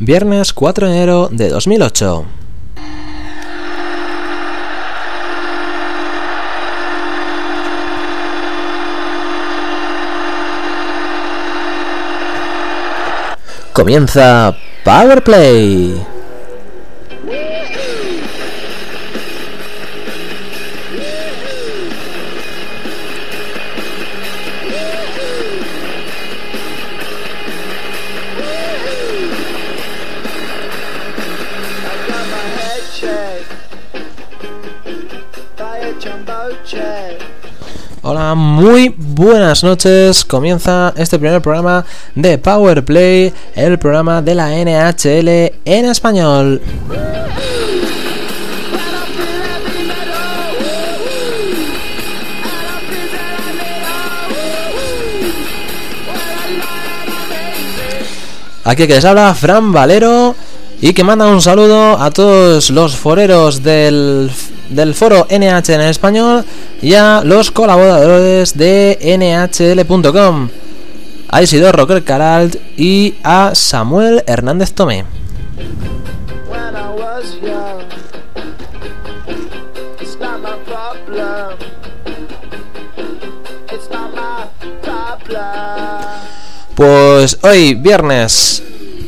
viernes 4 de enero de 2008. Comienza Power Play. Hola, muy buenas noches. Comienza este primer programa de Power Play, el programa de la NHL en español. Aquí que les habla Fran Valero y que manda un saludo a todos los foreros del foro NH en español y a los colaboradores de NHL.com, a Isidoro Rocker Caralt y a Samuel Hernández Tomé. Pues hoy, viernes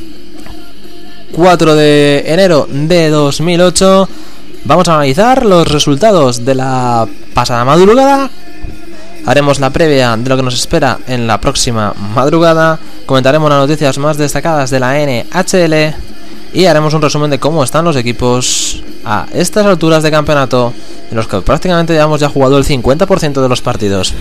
4 de enero de 2008, vamos a analizar los resultados de la pasada madrugada. Haremos la previa de lo que nos espera en la próxima madrugada. Comentaremos las noticias más destacadas de la NHL y haremos un resumen de cómo están los equipos a estas alturas de campeonato, en los que prácticamente hemos ya jugado el 50% de los partidos.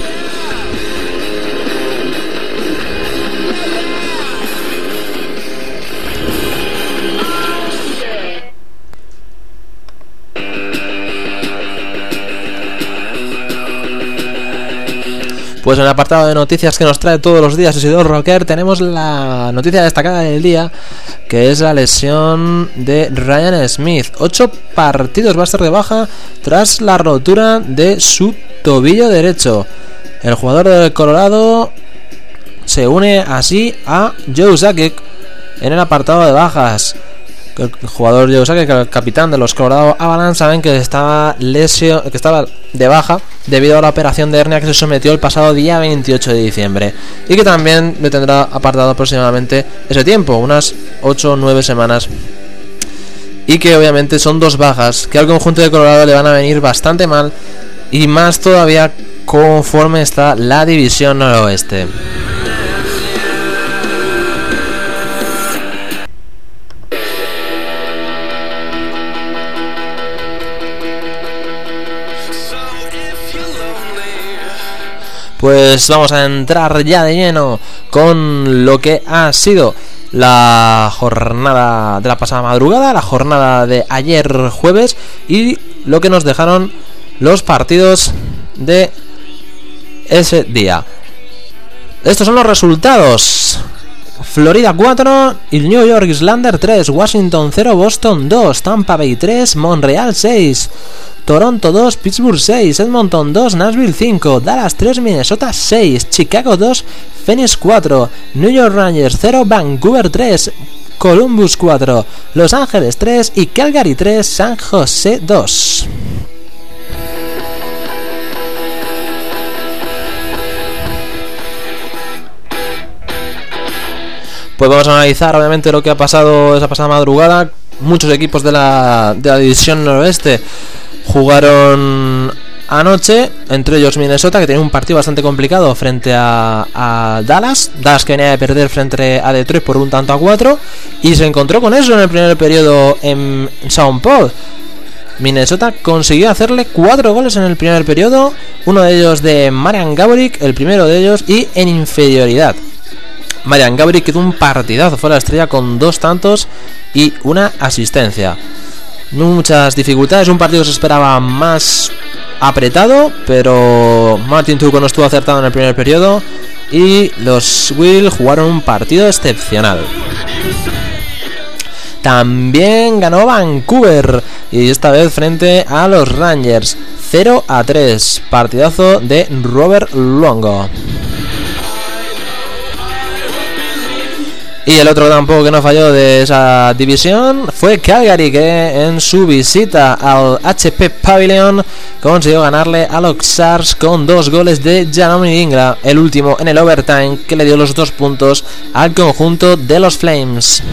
Pues en el apartado de noticias que nos trae todos los días Isidoro Rocker, tenemos la noticia destacada del día, que es la lesión de Ryan Smith. 8 partidos va a estar de baja tras la rotura de su tobillo derecho. El jugador del Colorado se une así a Joe Sakic en el apartado de bajas. El jugador Joe Sakic, el capitán de los Colorado Avalanche, saben que estaba de baja debido a la operación de hernia que se sometió el pasado día 28 de diciembre y que también le tendrá apartado aproximadamente ese tiempo, unas 8 o 9 semanas, y que obviamente son dos bajas que al conjunto de Colorado le van a venir bastante mal, y más todavía conforme está la división noroeste. Pues vamos a entrar ya de lleno con lo que ha sido la jornada de la pasada madrugada, la jornada de ayer jueves y lo que nos dejaron los partidos de ese día. Estos son los resultados: Florida 4 y New York Islanders 3, Washington 0, Boston 2, Tampa Bay 3, Montreal 6, Toronto 2, Pittsburgh 6, Edmonton 2, Nashville 5, Dallas 3, Minnesota 6, Chicago 2, Phoenix 4, New York Rangers 0, Vancouver 3, Columbus 4, Los Ángeles 3 y Calgary 3, San José 2. Pues vamos a analizar obviamente lo que ha pasado esa pasada madrugada. Muchos equipos de la división noroeste jugaron anoche, entre ellos Minnesota, que tenía un partido bastante complicado frente a Dallas que venía de perder frente a Detroit por 1-4, y se encontró con eso en el primer periodo en St. Paul. Minnesota consiguió hacerle 4 goles en el primer periodo, uno de ellos de Marian Gaborik, el primero de ellos, y en inferioridad. Marian Gaborik hizo un partidazo, fue la estrella con 2 tantos y una asistencia. Muchas dificultades, un partido que se esperaba más apretado, pero Martin Turco no estuvo acertado en el primer periodo y los Will jugaron un partido excepcional. También ganó Vancouver, y esta vez frente a los Rangers, 0-3, partidazo de Robert Luongo. Y el otro tampoco que no falló de esa división fue Calgary, que en su visita al HP Pavilion consiguió ganarle a los Stars con 2 goles de Jaromir Ingra, el último en el overtime, que le dio los 2 puntos al conjunto de los Flames.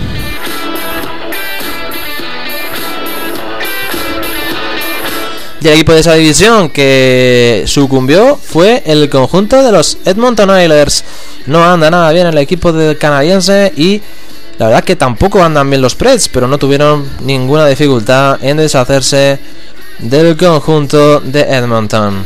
Y el equipo de esa división que sucumbió fue el conjunto de los Edmonton Oilers. No anda nada bien el equipo canadiense y la verdad que tampoco andan bien los Preds, pero no tuvieron ninguna dificultad en deshacerse del conjunto de Edmonton.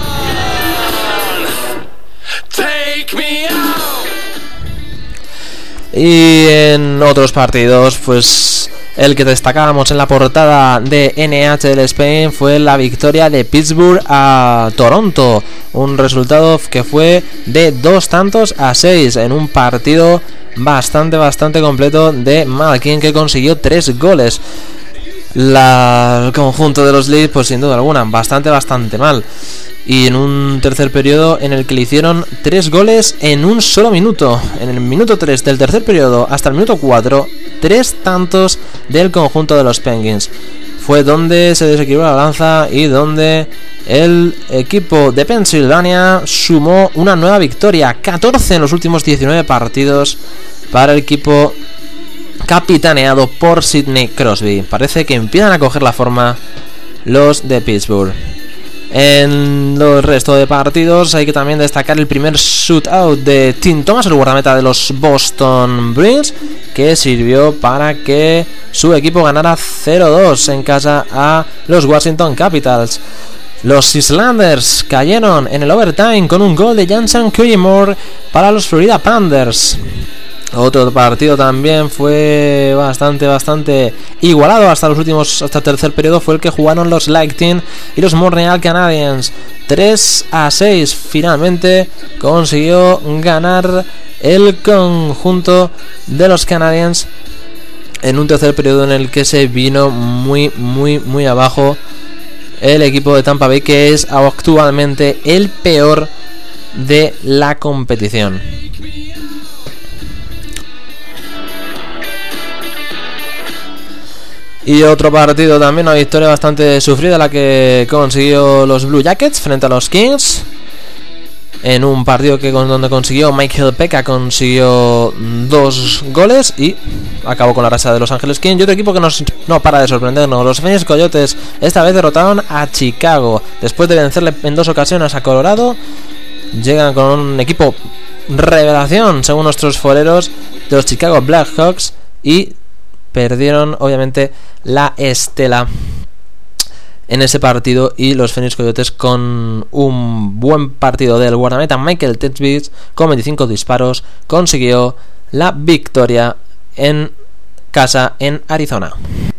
Y en otros partidos, pues el que destacábamos en la portada de NHL Spain fue la victoria de Pittsburgh a Toronto, un resultado que fue de 2-6 en un partido bastante completo de Malkin, que consiguió 3 goles. El conjunto de los Leafs, pues sin duda alguna, bastante mal. Y en un tercer periodo en el que le hicieron 3 goles en un solo minuto. En el minuto 3 del tercer periodo hasta el minuto 4, 3 tantos del conjunto de los Penguins. Fue donde se desequilibró la balanza y donde el equipo de Pensilvania sumó una nueva victoria, 14 en los últimos 19 partidos para el equipo capitaneado por Sidney Crosby. Parece que empiezan a coger la forma los de Pittsburgh. En los restos de partidos hay que también destacar el primer shootout de Tim Thomas, el guardameta de los Boston Bruins, que sirvió para que su equipo ganara 0-2 en casa a los Washington Capitals. Los Islanders cayeron en el overtime con un gol de Jansen Cuyimore para los Florida Panthers. Otro partido también fue bastante igualado hasta el tercer periodo. Fue el que jugaron los Lightning y los Montreal Canadiens. 3-6 finalmente consiguió ganar el conjunto de los Canadiens en un tercer periodo en el que se vino muy abajo el equipo de Tampa Bay, que es actualmente el peor de la competición. Y otro partido también, una victoria bastante sufrida, la que consiguió los Blue Jackets frente a los Kings. En un partido donde consiguió Michael Pekka, consiguió 2 goles y acabó con la racha de Los Ángeles Kings. Y otro equipo que no para de sorprendernos, los Phoenix Coyotes, esta vez derrotaron a Chicago. Después de vencerle en 2 ocasiones a Colorado, llegan con un equipo revelación, según nuestros foreros, de los Chicago Blackhawks, y perdieron obviamente la estela en ese partido. Y los Phoenix Coyotes, con un buen partido del guardameta Michael Tetsbitz con 25 disparos, consiguió la victoria en casa en Arizona.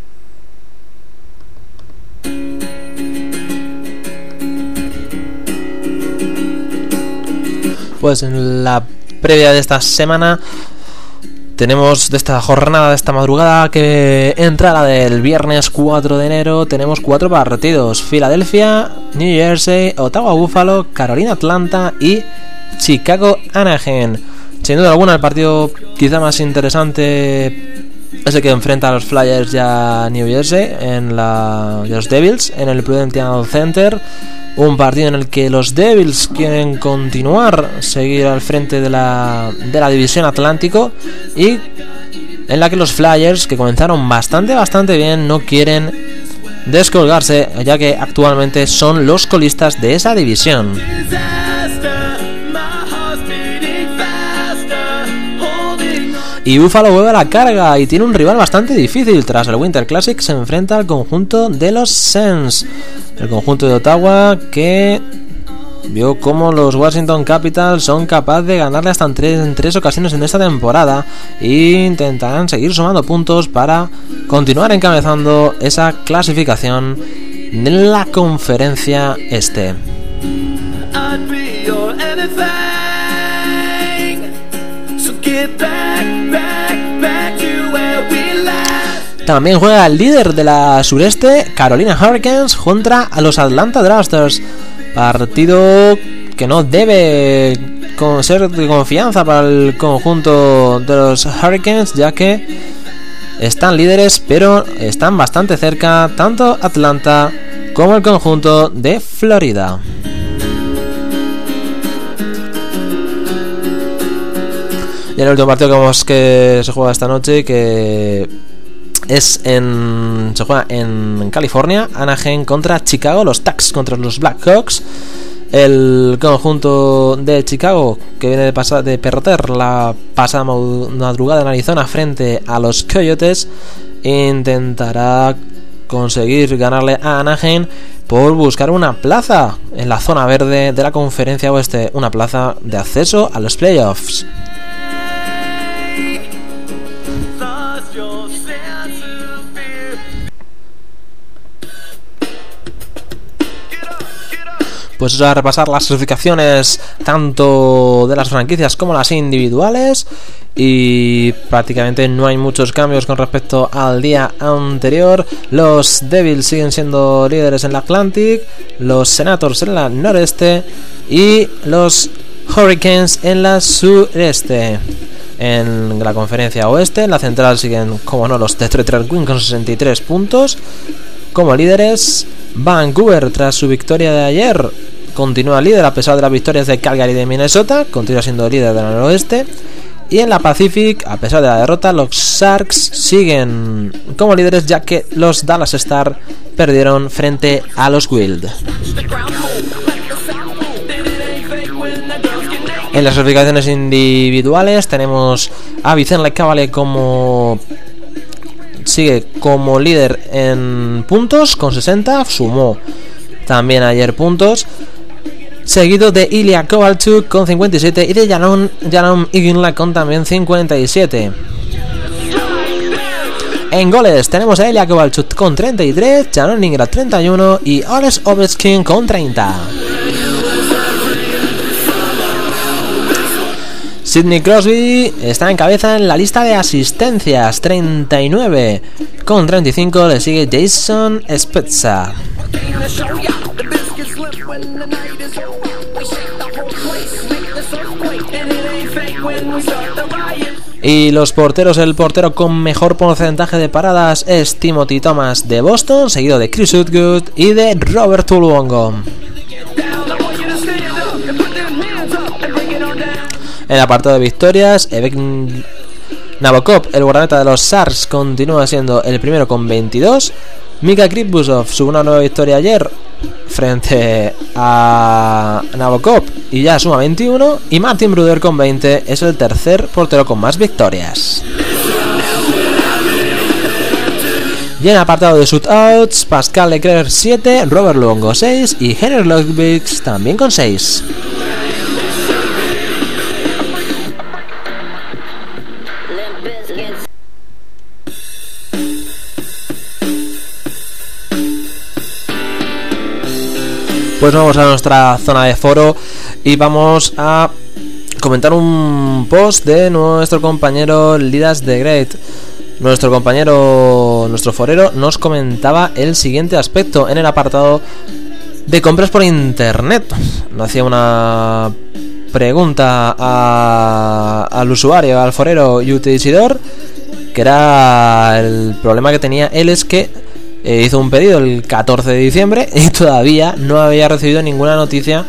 Pues en la previa de esta semana tenemos, de esta jornada, de esta madrugada que entra la del viernes 4 de enero, tenemos 4 partidos: Filadelfia, New Jersey, Ottawa Buffalo, Carolina Atlanta y Chicago Anaheim. Sin duda alguna, el partido quizá más interesante es el que enfrenta a los Flyers y a New Jersey en los Devils en el Prudential Center. Un partido en el que los Devils quieren seguir al frente de la división Atlántico, y en la que los Flyers, que comenzaron bastante bien, no quieren descolgarse, ya que actualmente son los colistas de esa división. Y Buffalo vuelve a la carga y tiene un rival bastante difícil. Tras el Winter Classic se enfrenta al conjunto de los Sens, el conjunto de Ottawa, que vio cómo los Washington Capitals son capaces de ganarle hasta en 3 ocasiones en esta temporada, e intentarán seguir sumando puntos para continuar encabezando esa clasificación en la conferencia este. También juega el líder de la sureste, Carolina Hurricanes, contra a los Atlanta Thrashers. Partido que no debe ser de confianza para el conjunto de los Hurricanes, ya que están líderes, pero están bastante cerca tanto Atlanta como el conjunto de Florida. Y el último partido que se juega esta noche, que se juega en California, Anaheim contra Chicago, los Ducks contra los Blackhawks. El conjunto de Chicago, que viene de perder la pasada madrugada en Arizona frente a los Coyotes, intentará conseguir ganarle a Anaheim por buscar una plaza en la zona verde de la conferencia oeste, una plaza de acceso a los playoffs. Pues a repasar las clasificaciones tanto de las franquicias como las individuales, y prácticamente no hay muchos cambios con respecto al día anterior. Los Devils siguen siendo líderes en la Atlantic, los Senators en la noreste y los Hurricanes en la sureste. En la conferencia oeste, en la central siguen, como no, los Detroit Red Wings con 63 puntos como líderes. Vancouver, tras su victoria de ayer, continúa líder a pesar de las victorias de Calgary y de Minnesota, continúa siendo líder del noroeste. Y en la Pacific, a pesar de la derrota, los Sharks siguen como líderes, ya que los Dallas Stars perdieron frente a los Wild. En las clasificaciones individuales tenemos a Vicente Cavalier sigue como líder en puntos con 60, sumó también ayer puntos, seguido de Ilya Kovalchuk con 57 y de Jaromir Iginla con también 57. En goles tenemos a Ilya Kovalchuk con 33, Jaromir Iginla 31 y Alex Ovechkin con 30. Sidney Crosby está en cabeza en la lista de asistencias, 39. Con 35 le sigue Jason Spezza. Y los porteros, el portero con mejor porcentaje de paradas es Timothy Thomas de Boston, seguido de Chris Woodgood y de Robert Luongo. En el apartado de victorias, Evek Nabokov, el guardameta de los Sharks, continúa siendo el primero con 22. Mika Kripusov sube una nueva victoria ayer frente a Nabokov y ya suma 21. Y Martin Brodeur con 20 es el tercer portero con más victorias. Y en el apartado de shootouts, Pascal Leclerc 7, Robert Luongo 6 y Henrik Lundqvist también con 6. Pues vamos a nuestra zona de foro y vamos a comentar un post de nuestro compañero Lidas de Great. Nuestro forero nos comentaba el siguiente aspecto en el apartado de compras por internet. Nos hacía una pregunta al usuario, al forero Yute Isidor, que era el problema que tenía él, es que hizo un pedido el 14 de diciembre y todavía no había recibido ninguna noticia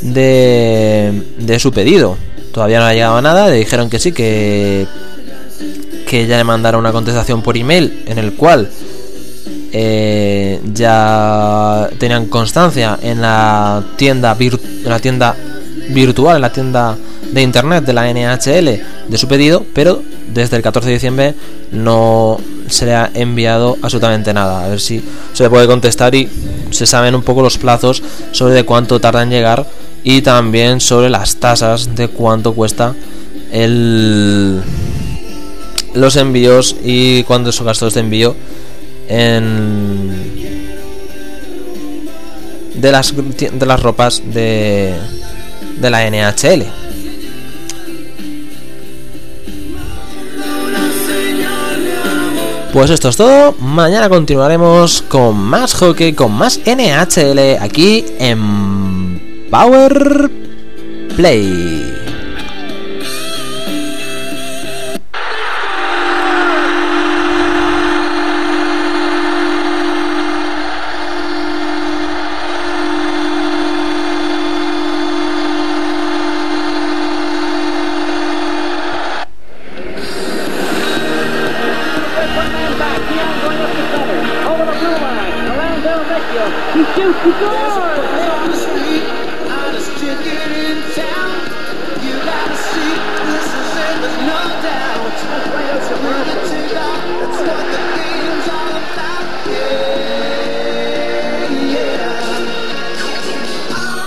de su pedido. Todavía no ha llegado nada. Le dijeron que sí, que ya le mandaron una contestación por email en el cual ya tenían constancia en la tienda virtual, en la tienda de internet de la NHL de su pedido, pero desde el 14 de diciembre no se le ha enviado absolutamente nada. A ver si se le puede contestar y se saben un poco los plazos sobre de cuánto tarda en llegar y también sobre las tasas de cuánto cuesta los envíos y cuánto son gastos de envío de las ropas de la NHL. Pues esto es todo. Mañana continuaremos con más hockey, con más NHL aquí en Power Play. He shoots, he scores!